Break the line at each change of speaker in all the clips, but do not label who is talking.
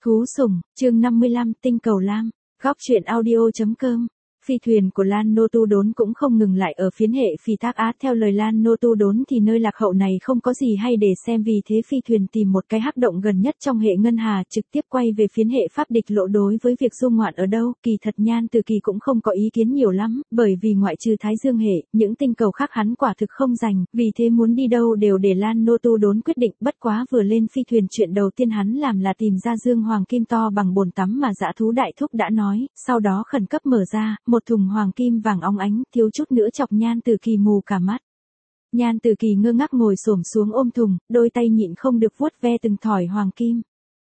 Thú sủng, chương 55, tinh cầu lam. Góc truyện audio.com. Phi thuyền của Lan Nô Tu Đốn cũng không ngừng lại ở phiến hệ Phi Thác Á. Theo lời Lan Nô Tu Đốn thì nơi lạc hậu này không có gì hay để xem, vì thế phi thuyền tìm một cái hắc động gần nhất trong hệ ngân hà, trực tiếp quay về phiến hệ Pháp địch lộ. Đối với việc du ngoạn ở đâu, kỳ thật Nhan Từ Kỳ cũng không có ý kiến nhiều lắm, bởi vì ngoại trừ Thái Dương hệ, những tinh cầu khác hắn quả thực không rành, vì thế muốn đi đâu đều để Lan Nô Tu Đốn quyết định. Bất quá vừa lên phi thuyền, chuyện đầu tiên hắn làm là tìm ra dương hoàng kim to bằng bồn tắm mà Dã Thú Đại Thúc đã nói, sau đó khẩn cấp mở ra, một thùng hoàng kim vàng óng ánh, thiếu chút nữa chọc Nhan Từ Kỳ mù cả mắt. Nhan Từ Kỳ ngơ ngác ngồi xổm xuống ôm thùng, đôi tay nhịn không được vuốt ve từng thỏi hoàng kim.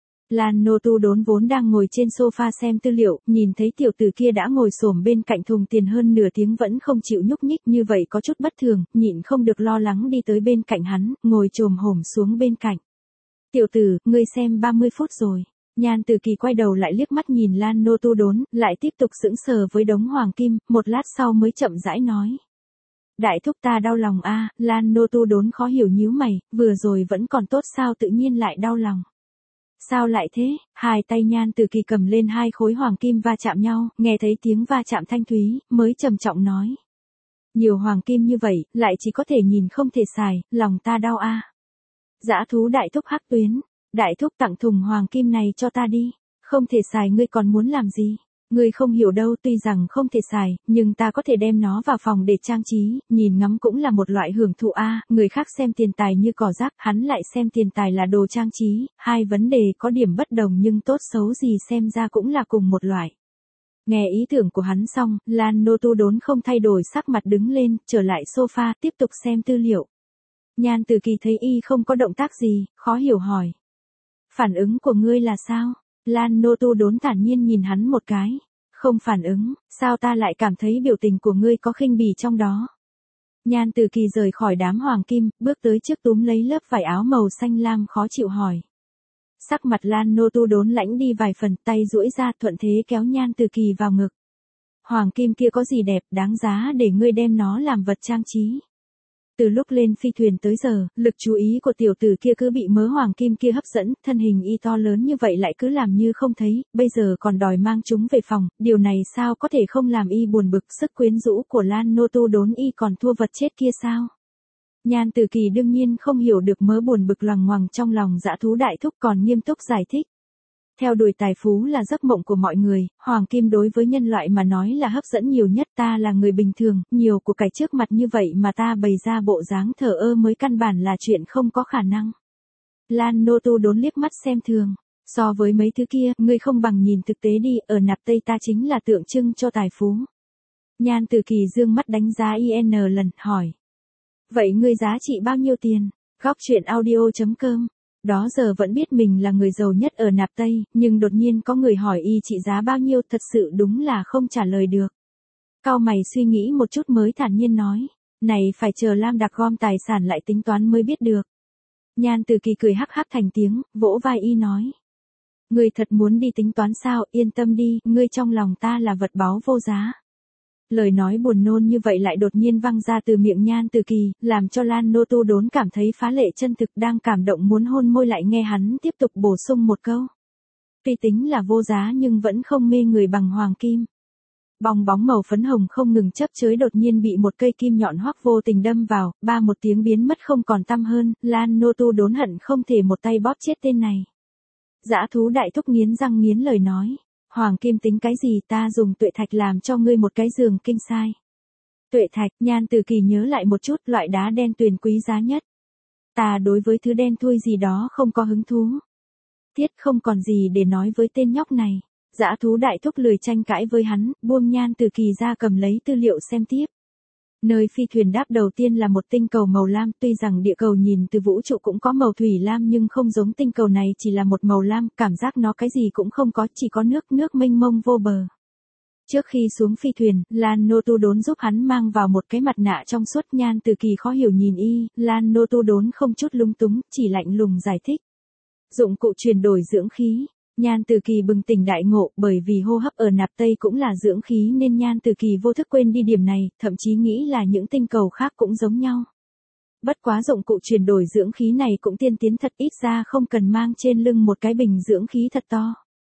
Lan Nô Tu Đốn vốn đang ngồi trên sofa xem tư liệu, nhìn thấy tiểu tử kia đã ngồi xổm bên cạnh thùng tiền hơn nửa tiếng vẫn không chịu nhúc nhích, như vậy có chút bất thường, nhịn không được lo lắng đi tới bên cạnh hắn, ngồi chồm hổm xuống bên cạnh. Tiểu tử, ngươi xem 30 phút rồi. Nhan Từ Kỳ quay đầu lại liếc mắt nhìn Lan Nô Tu Đốn, lại tiếp tục sững sờ với đống hoàng kim, một lát sau mới chậm rãi nói. Đại thúc ta đau lòng a. Lan Nô Tu Đốn khó hiểu nhíu mày, vừa rồi vẫn còn tốt sao tự nhiên lại đau lòng. Sao lại thế? Hai tay Nhan Từ Kỳ cầm lên hai khối hoàng kim va chạm nhau, nghe thấy tiếng va chạm thanh thúy, mới trầm trọng nói. Nhiều hoàng kim như vậy, lại chỉ có thể nhìn không thể xài, lòng ta đau a. Dã Thú Đại Thúc hắc tuyến. Đại thúc tặng thùng hoàng kim này cho ta đi. Không thể xài ngươi còn muốn làm gì? Ngươi không hiểu đâu, tuy rằng không thể xài, nhưng ta có thể đem nó vào phòng để trang trí, nhìn ngắm cũng là một loại hưởng thụ a. Người khác xem tiền tài như cỏ rác, hắn lại xem tiền tài là đồ trang trí, hai vấn đề có điểm bất đồng nhưng tốt xấu gì xem ra cũng là cùng một loại. Nghe ý tưởng của hắn xong, Lan Nô Tu Đốn không thay đổi sắc mặt đứng lên, trở lại sofa, tiếp tục xem tư liệu. Nhan Từ Kỳ thấy y không có động tác gì, khó hiểu hỏi. Phản ứng của ngươi là sao? Lan Nô Tu Đốn thản nhiên nhìn hắn một cái. Không phản ứng, sao ta lại cảm thấy biểu tình của ngươi có khinh bỉ trong đó? Nhan Từ Kỳ rời khỏi đám hoàng kim, bước tới trước túm lấy lớp vải áo màu xanh lam khó chịu hỏi. Sắc mặt Lan Nô Tu Đốn lãnh đi vài phần, tay duỗi ra thuận thế kéo Nhan Từ Kỳ vào ngực. Hoàng kim kia có gì đẹp, đáng giá để ngươi đem nó làm vật trang trí. Từ lúc lên phi thuyền tới giờ, lực chú ý của tiểu tử kia cứ bị mớ hoàng kim kia hấp dẫn, thân hình y to lớn như vậy lại cứ làm như không thấy, bây giờ còn đòi mang chúng về phòng, điều này sao có thể không làm y buồn bực. Sức quyến rũ của Lan Nô Tu Đốn y còn thua vật chết kia sao? Nhan Từ Kỳ đương nhiên không hiểu được mớ buồn bực loằng ngoằng trong lòng Dã Thú Đại Thúc, còn nghiêm túc giải thích. Theo đuổi tài phú là giấc mộng của mọi người, hoàng kim đối với nhân loại mà nói là hấp dẫn nhiều nhất. Ta là người bình thường, nhiều của cải trước mặt như vậy mà ta bày ra bộ dáng thờ ơ mới căn bản là chuyện không có khả năng. Lan Nô Tu Đốn liếc mắt xem thường. So với mấy thứ kia, ngươi không bằng nhìn thực tế đi, ở nạp Tây ta chính là tượng trưng cho tài phú. Nhan Từ Kỳ dương mắt đánh giá IN lần, hỏi. Vậy ngươi giá trị bao nhiêu tiền? Góc truyện audio.com. Đó giờ vẫn biết mình là người giàu nhất ở nạp Tây, nhưng đột nhiên có người hỏi y trị giá bao nhiêu, thật sự đúng là không trả lời được. Cau mày suy nghĩ một chút mới thản nhiên nói, này phải chờ Lam Đặc gom tài sản lại tính toán mới biết được. Nhan Từ Kỳ cười hắc hắc thành tiếng, vỗ vai y nói. Ngươi thật muốn đi tính toán sao? Yên tâm đi, ngươi trong lòng ta là vật báu vô giá. Lời nói buồn nôn như vậy lại đột nhiên văng ra từ miệng Nhan Từ Kỳ, làm cho Lan Nô Tu Đốn cảm thấy phá lệ chân thực, đang cảm động muốn hôn môi lại nghe hắn tiếp tục bổ sung một câu. Tuy tính là vô giá nhưng vẫn không mê người bằng hoàng kim. Bong bóng màu phấn hồng không ngừng chớp chới đột nhiên bị một cây kim nhọn hoắc vô tình đâm vào, ba một tiếng biến mất không còn tăm hơn. Lan Nô Tu Đốn hận không thể một tay bóp chết tên này. Dã Thú Đại Thúc nghiến răng nghiến lời nói. Hoàng kim tính cái gì, ta dùng tuệ thạch làm cho ngươi một cái giường kinh sai. Tuệ thạch, Nhan Từ Kỳ nhớ lại một chút, loại đá đen tuyền quý giá nhất. Ta đối với thứ đen thui gì đó không có hứng thú. Tiết không còn gì để nói với tên nhóc này. Dã Thú Đại Thúc lười tranh cãi với hắn, buông Nhan Từ Kỳ ra cầm lấy tư liệu xem tiếp. Nơi phi thuyền đáp đầu tiên là một tinh cầu màu lam, tuy rằng địa cầu nhìn từ vũ trụ cũng có màu thủy lam nhưng không giống tinh cầu này chỉ là một màu lam, cảm giác nó cái gì cũng không có, chỉ có nước mênh mông vô bờ. Trước khi xuống phi thuyền, Lan Nô Tu Đốn giúp hắn mang vào một cái mặt nạ trong suốt. Nhan Từ Kỳ khó hiểu nhìn y, Lan Nô Tu Đốn không chút lung túng, chỉ lạnh lùng giải thích. Dụng cụ chuyển đổi dưỡng khí. Nhan Từ Kỳ bừng tỉnh đại ngộ, bởi vì hô hấp ở nạp Tây cũng là dưỡng khí nên Nhan Từ Kỳ vô thức quên đi điểm này, thậm chí nghĩ là những tinh cầu khác cũng giống nhau. Bất quá dụng cụ chuyển đổi dưỡng khí này cũng tiên tiến thật, ít ra không cần mang trên lưng một cái bình dưỡng khí thật to.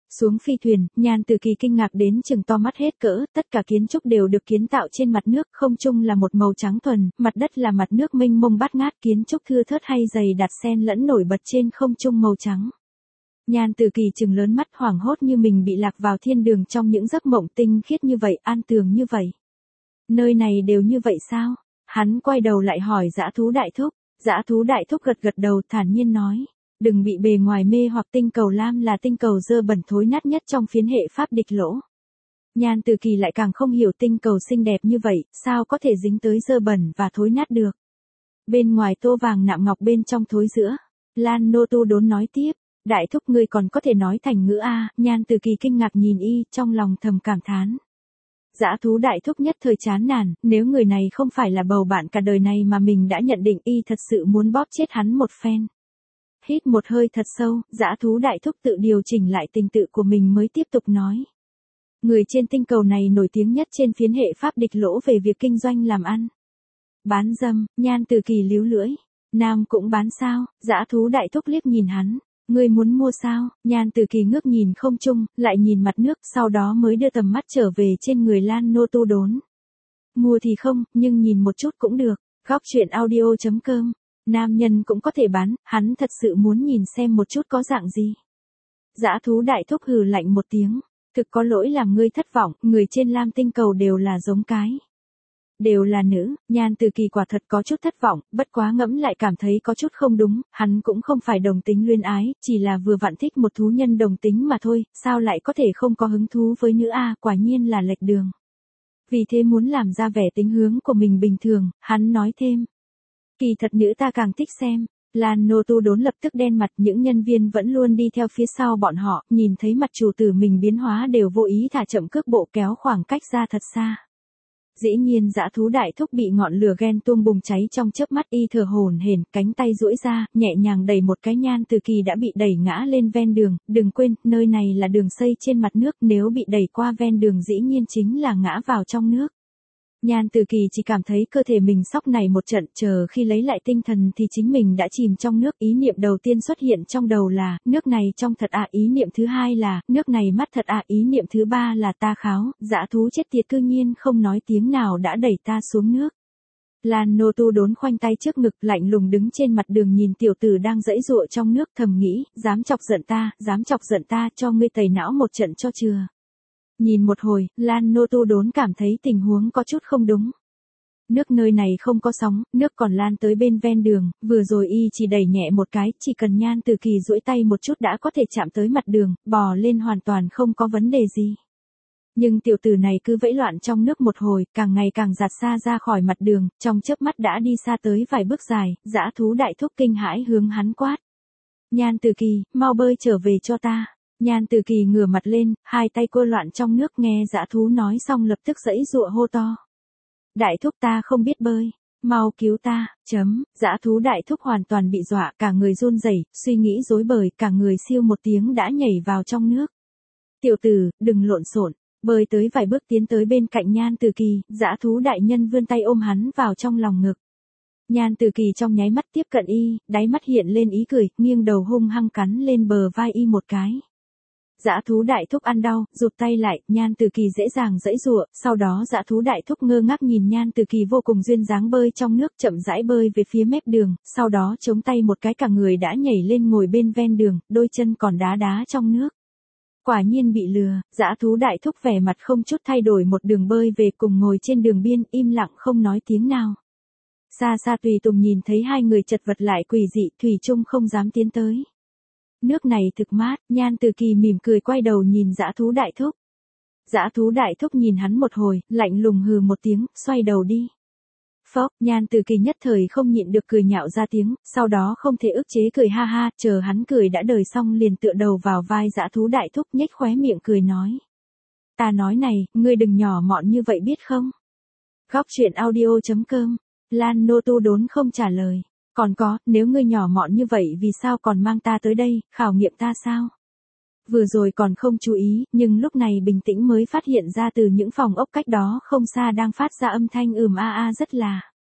Xuống phi thuyền, Nhan Từ Kỳ kinh ngạc đến chừng to mắt hết cỡ, tất cả kiến trúc đều được kiến tạo trên mặt nước, không trung là một màu trắng thuần, mặt đất là mặt nước mênh mông bát ngát, kiến trúc thưa thớt hay dày đặt xen lẫn nổi bật trên không trung màu trắng. Nhan Từ Kỳ trừng lớn mắt hoảng hốt như mình bị lạc vào thiên đường trong những giấc mộng tinh khiết như vậy, an tường như vậy. Nơi này đều như vậy sao? Hắn quay đầu lại hỏi Dã Thú Đại Thúc. Dã Thú Đại Thúc gật gật đầu thản nhiên nói. Đừng bị bề ngoài mê hoặc, tinh cầu lam là tinh cầu dơ bẩn thối nát nhất trong phiến hệ pháp địch lỗ. Nhan Từ Kỳ lại càng không hiểu tinh cầu xinh đẹp như vậy, sao có thể dính tới dơ bẩn và thối nát được. Bên ngoài tô vàng nạm ngọc, bên trong thối giữa. Lan Nô Tu Đốn nói tiếp. Đại thúc ngươi còn có thể nói thành ngữ a? Nhan Từ Kỳ kinh ngạc nhìn y, trong lòng thầm cảm thán. Dã Thú Đại Thúc nhất thời chán nản, nếu người này không phải là bầu bạn cả đời này mà mình đã nhận định, y thật sự muốn bóp chết hắn một phen. Hít một hơi thật sâu, Dã Thú Đại Thúc tự điều chỉnh lại tình tự của mình mới tiếp tục nói. Người trên tinh cầu này nổi tiếng nhất trên phiến hệ pháp địch lỗ về việc kinh doanh làm ăn. Bán dâm. Nhan Từ Kỳ líu lưỡi. Nam cũng bán sao? Dã Thú Đại Thúc liếc nhìn hắn. Ngươi muốn mua sao? Nhan Từ Kỳ ngước nhìn không trung, lại nhìn mặt nước, sau đó mới đưa tầm mắt trở về trên người Lan Nô Tu Đốn. Mua thì không, nhưng nhìn một chút cũng được. Góc truyện audio.com. Nam nhân cũng có thể bán, hắn thật sự muốn nhìn xem một chút có dạng gì. Dã Thú Đại Thúc hừ lạnh một tiếng. Thực có lỗi làm ngươi thất vọng, người trên Lam tinh cầu đều là giống cái. Đều là nữ. Nhan Từ Kỳ quả thật có chút thất vọng, bất quá ngẫm lại cảm thấy có chút không đúng, hắn cũng không phải đồng tính luyến ái, chỉ là vừa vặn thích một thú nhân đồng tính mà thôi, sao lại có thể không có hứng thú với nữ a? Quả nhiên là lệch đường. Vì thế muốn làm ra vẻ tính hướng của mình bình thường, hắn nói thêm. Kỳ thật nữ ta càng thích xem. Lan Nô Tu Đốn lập tức đen mặt, những nhân viên vẫn luôn đi theo phía sau bọn họ, nhìn thấy mặt chủ tử mình biến hóa đều vô ý thả chậm cước bộ kéo khoảng cách ra thật xa. Dĩ nhiên Dã Thú Đại Thúc bị ngọn lửa ghen tuông bùng cháy trong chớp mắt, y thở hổn hển, cánh tay duỗi ra, nhẹ nhàng đẩy một cái. Nhan Từ Kỳ đã bị đẩy ngã lên ven đường, đừng quên, nơi này là đường xây trên mặt nước, nếu bị đẩy qua ven đường dĩ nhiên chính là ngã vào trong nước. Nhan Từ Kỳ chỉ cảm thấy cơ thể mình sóc này một trận, chờ khi lấy lại tinh thần thì chính mình đã chìm trong nước. Ý niệm đầu tiên xuất hiện trong đầu là, nước này trong thật à, ý niệm thứ hai là, nước này mắt thật à, ý niệm thứ ba là ta kháo, dã thú chết tiệt cư nhiên không nói tiếng nào đã đẩy ta xuống nước. Lan Nô Tu Đốn khoanh tay trước ngực, lạnh lùng đứng trên mặt đường nhìn tiểu tử đang giãy giụa trong nước, thầm nghĩ, dám chọc giận ta, cho ngươi tẩy não một trận cho chừa. Nhìn một hồi, Lan Nô Tu Đốn cảm thấy tình huống có chút không đúng. Nước nơi này không có sóng, nước còn lan tới bên ven đường, vừa rồi y chỉ đẩy nhẹ một cái, chỉ cần Nhan Từ Kỳ duỗi tay một chút đã có thể chạm tới mặt đường, bò lên hoàn toàn không có vấn đề gì. Nhưng tiểu tử này cứ vẫy loạn trong nước một hồi, càng ngày càng giạt xa ra khỏi mặt đường, trong chớp mắt đã đi xa tới vài bước dài. Dã Thú Đại Thúc kinh hãi hướng hắn quát. Nhan Từ Kỳ, mau bơi trở về cho ta. Nhan Từ Kỳ ngửa mặt lên, hai tay cua loạn trong nước, nghe dã thú nói xong lập tức giãy giụa hô to. Đại thúc ta không biết bơi, mau cứu ta, Dã Thú Đại Thúc hoàn toàn bị dọa, cả người run rẩy, suy nghĩ rối bời, cả người siêu một tiếng đã nhảy vào trong nước. Tiểu tử, đừng lộn xộn, bơi tới vài bước tiến tới bên cạnh Nhan Từ Kỳ, Dã Thú Đại Nhân vươn tay ôm hắn vào trong lòng ngực. Nhan Từ Kỳ trong nháy mắt tiếp cận y, đáy mắt hiện lên ý cười, nghiêng đầu hung hăng cắn lên bờ vai y một cái. Dã Thú Đại Thúc ăn đau, rụt tay lại, Nhan Từ Kỳ dễ dàng giãy giụa, sau đó Dã Thú Đại Thúc ngơ ngác nhìn Nhan Từ Kỳ vô cùng duyên dáng bơi trong nước, chậm rãi bơi về phía mép đường, sau đó chống tay một cái cả người đã nhảy lên ngồi bên ven đường, đôi chân còn đá đá trong nước. Quả nhiên bị lừa, Dã Thú Đại Thúc vẻ mặt không chút thay đổi một đường bơi về, cùng ngồi trên đường biên, im lặng không nói tiếng nào. Xa xa tùy tùng nhìn thấy hai người chật vật lại quỷ dị, thủy chung không dám tiến tới. Nước này thực mát, Nhan Từ Kỳ mỉm cười quay đầu nhìn Dã Thú Đại Thúc. Dã Thú Đại Thúc nhìn hắn một hồi, lạnh lùng hừ một tiếng, xoay đầu đi. Phốc, Nhan Từ Kỳ nhất thời không nhịn được cười nhạo ra tiếng, sau đó không thể ức chế cười ha ha, chờ hắn cười đã đời xong liền tựa đầu vào vai Dã Thú Đại Thúc, nhếch khóe miệng cười nói. Ta nói này, ngươi đừng nhỏ mọn như vậy biết không? Góc truyện audio.com, Lan Nô Tu Đốn không trả lời. Còn có, nếu ngươi nhỏ mọn như vậy vì sao còn mang ta tới đây, khảo nghiệm ta sao? Vừa rồi còn không chú ý, nhưng lúc này bình tĩnh mới phát hiện ra từ những phòng ốc cách đó không xa đang phát ra âm thanh a a rất là.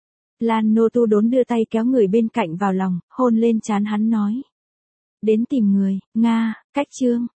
Lan Nô Tu Đốn đưa tay kéo người bên cạnh vào lòng, hôn lên trán hắn nói. Đến tìm người, Nga, cách chương.